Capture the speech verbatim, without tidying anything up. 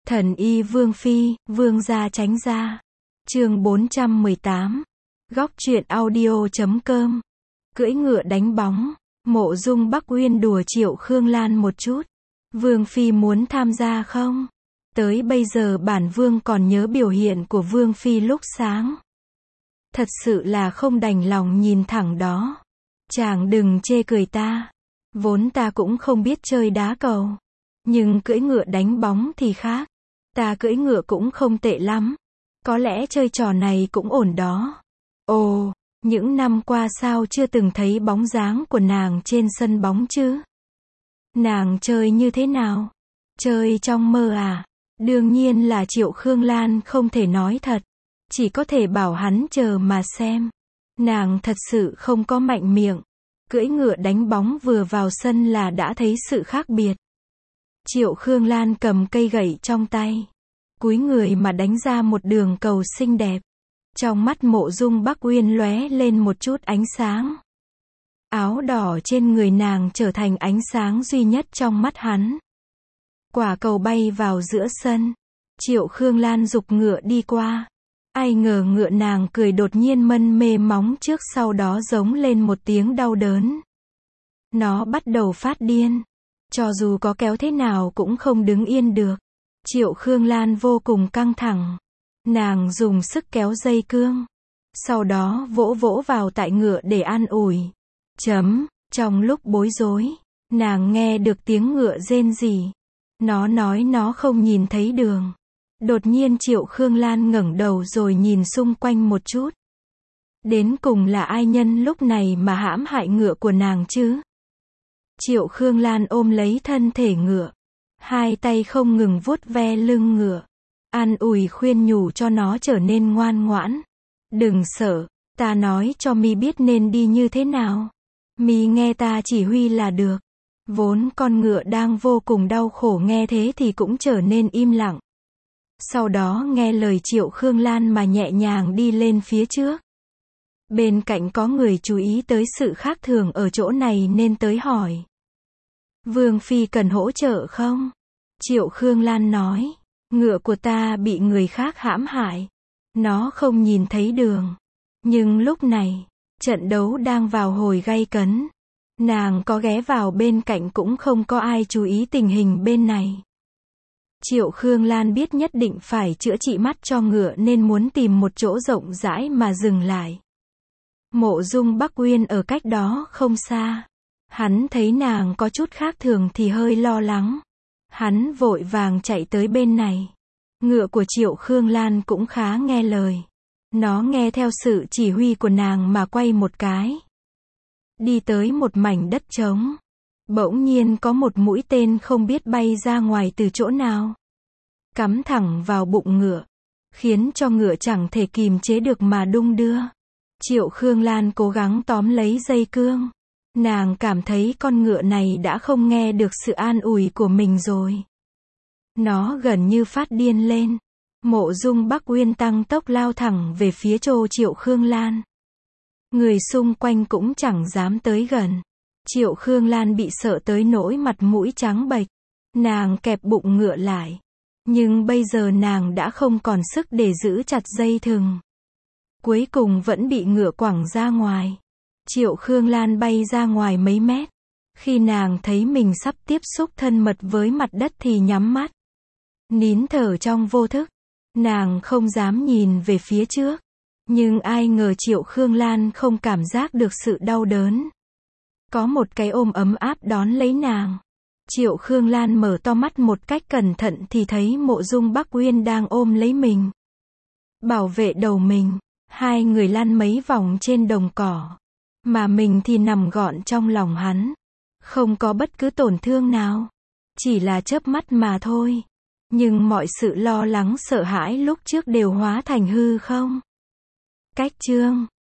Thần y Vương Phi, Vương gia tránh ra. Chương bốn trăm mười tám. Góc truyện audio chấm com. Cưỡi ngựa đánh bóng. Mộ Dung Bắc Uyên đùa Triệu Khương Lan một chút. Vương Phi muốn tham gia không? Tới bây giờ bản Vương còn nhớ biểu hiện của Vương Phi lúc sáng. Thật sự là không đành lòng nhìn thẳng đó. Chàng đừng chê cười ta. Vốn ta cũng không biết chơi đá cầu. Nhưng cưỡi ngựa đánh bóng thì khác. Ta cưỡi ngựa cũng không tệ lắm. Có lẽ chơi trò này cũng ổn đó. Ồ, những năm qua sao chưa từng thấy bóng dáng của nàng trên sân bóng chứ? Nàng chơi như thế nào? Chơi trong mơ à? Đương nhiên là Triệu Khương Lan không thể nói thật. Chỉ có thể bảo hắn chờ mà xem. Nàng thật sự không có mạnh miệng. Cưỡi ngựa đánh bóng vừa vào sân là đã thấy sự khác biệt. Triệu Khương Lan cầm cây gậy trong tay. Cúi người mà đánh ra một đường cầu xinh đẹp. Trong mắt Mộ Dung Bắc Uyên lóe lên một chút ánh sáng. Áo đỏ trên người nàng trở thành ánh sáng duy nhất trong mắt hắn. Quả cầu bay vào giữa sân. Triệu Khương Lan giục ngựa đi qua. Ai ngờ ngựa nàng cười đột nhiên mân mê móng trước, sau đó giống lên một tiếng đau đớn. Nó bắt đầu phát điên. Cho dù có kéo thế nào cũng không đứng yên được. Triệu Khương Lan vô cùng căng thẳng. Nàng dùng sức kéo dây cương. Sau đó vỗ vỗ vào tại ngựa để an ủi. Chấm, trong lúc bối rối, nàng nghe được tiếng ngựa rên rỉ. Nó nói nó không nhìn thấy đường. Đột nhiên Triệu Khương Lan ngẩng đầu rồi nhìn xung quanh một chút. Đến cùng là ai nhân lúc này mà hãm hại ngựa của nàng chứ? Triệu Khương Lan ôm lấy thân thể ngựa. Hai tay không ngừng vuốt ve lưng ngựa. An ủi khuyên nhủ cho nó trở nên ngoan ngoãn. Đừng sợ, ta nói cho mi biết nên đi như thế nào. Mi nghe ta chỉ huy là được. Vốn con ngựa đang vô cùng đau khổ nghe thế thì cũng trở nên im lặng. Sau đó nghe lời Triệu Khương Lan mà nhẹ nhàng đi lên phía trước. Bên cạnh có người chú ý tới sự khác thường ở chỗ này nên tới hỏi. Vương Phi cần hỗ trợ không? Triệu Khương Lan nói. Ngựa của ta bị người khác hãm hại. Nó không nhìn thấy đường. Nhưng lúc này, trận đấu đang vào hồi gay cấn. Nàng có ghé vào bên cạnh cũng không có ai chú ý tình hình bên này. Triệu Khương Lan biết nhất định phải chữa trị mắt cho ngựa nên muốn tìm một chỗ rộng rãi mà dừng lại. Mộ Dung Bắc Uyên ở cách đó không xa. Hắn thấy nàng có chút khác thường thì hơi lo lắng. Hắn vội vàng chạy tới bên này. Ngựa của Triệu Khương Lan cũng khá nghe lời. Nó nghe theo sự chỉ huy của nàng mà quay một cái. Đi tới một mảnh đất trống. Bỗng nhiên có một mũi tên không biết bay ra ngoài từ chỗ nào. Cắm thẳng vào bụng ngựa. Khiến cho ngựa chẳng thể kìm chế được mà đung đưa. Triệu Khương Lan cố gắng tóm lấy dây cương. Nàng cảm thấy con ngựa này đã không nghe được sự an ủi của mình rồi. Nó gần như phát điên lên. Mộ Dung Bắc Uyên tăng tốc lao thẳng về phía chỗ Triệu Khương Lan. Người xung quanh cũng chẳng dám tới gần. Triệu Khương Lan bị sợ tới nỗi mặt mũi trắng bệch. Nàng kẹp bụng ngựa lại. Nhưng bây giờ nàng đã không còn sức để giữ chặt dây thừng. Cuối cùng vẫn bị ngựa quẳng ra ngoài. Triệu Khương Lan bay ra ngoài mấy mét. Khi nàng thấy mình sắp tiếp xúc thân mật với mặt đất thì nhắm mắt. Nín thở trong vô thức. Nàng không dám nhìn về phía trước. Nhưng ai ngờ Triệu Khương Lan không cảm giác được sự đau đớn. Có một cái ôm ấm áp đón lấy nàng. Triệu Khương Lan mở to mắt một cách cẩn thận thì thấy Mộ Dung Bắc Uyên đang ôm lấy mình. Bảo vệ đầu mình. Hai người lăn mấy vòng trên đồng cỏ. Mà mình thì nằm gọn trong lòng hắn. Không có bất cứ tổn thương nào. Chỉ là chớp mắt mà thôi. Nhưng mọi sự lo lắng sợ hãi lúc trước đều hóa thành hư không. Cách chương